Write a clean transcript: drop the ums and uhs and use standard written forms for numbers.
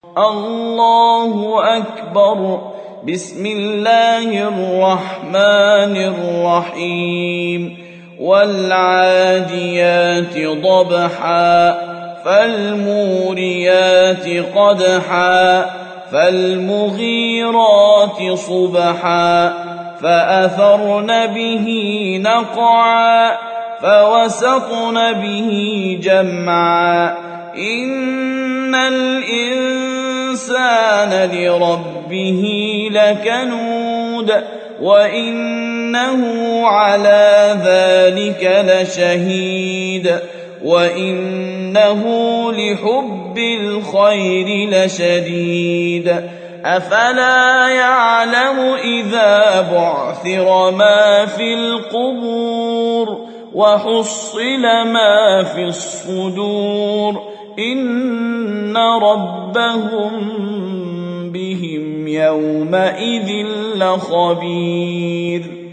الله أكبر. بسم الله الرحمن الرحيم. والعاديات ضبحا فالموريات قدحا فالمغيرات صبحا فأثرن به نقعا فوسطن به جمعا إن الإنسان لربه لكنود وإنه على ذلك لشهيد وإنه لحب الخير لشديد أفلا يعلم إذا بعثر ما في القبور وحصل ما في الصدور إن ربهم بهم يومئذ لخبير.